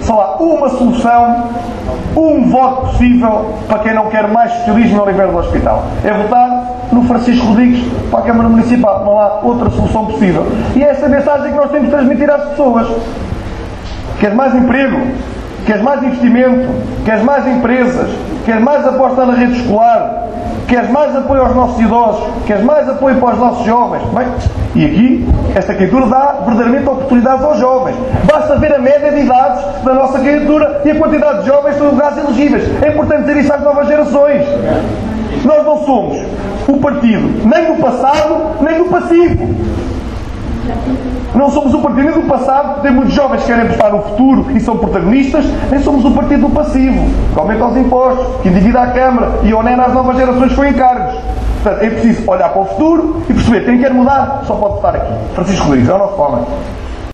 Só há uma solução, um voto possível para quem não quer mais socialismo no Oliveira do Hospital. É votar no Francisco Rodrigues para a Câmara Municipal. Não há outra solução possível. E é essa mensagem que nós temos de transmitir às pessoas. Queres mais emprego? Queres mais investimento? Queres mais empresas? Queres mais aposta na rede escolar? Queres mais apoio aos nossos idosos? Queres mais apoio para os nossos jovens? Bem, e aqui, esta candidatura dá verdadeiramente oportunidades aos jovens. Basta ver a média de idades da nossa candidatura e a quantidade de jovens que são lugares elegíveis. É importante dizer isso às novas gerações. Nós não somos o partido nem do passado, nem do passivo. Não somos o partido nem do passado, porque tem muitos jovens que querem apostar no futuro e são protagonistas, nem somos o partido do passivo, que aumenta os impostos, que endivida a Câmara e onera as novas gerações com encargos. Portanto, é preciso olhar para o futuro e perceber quem quer mudar só pode votar aqui. Francisco Rodrigues, é o nosso homem.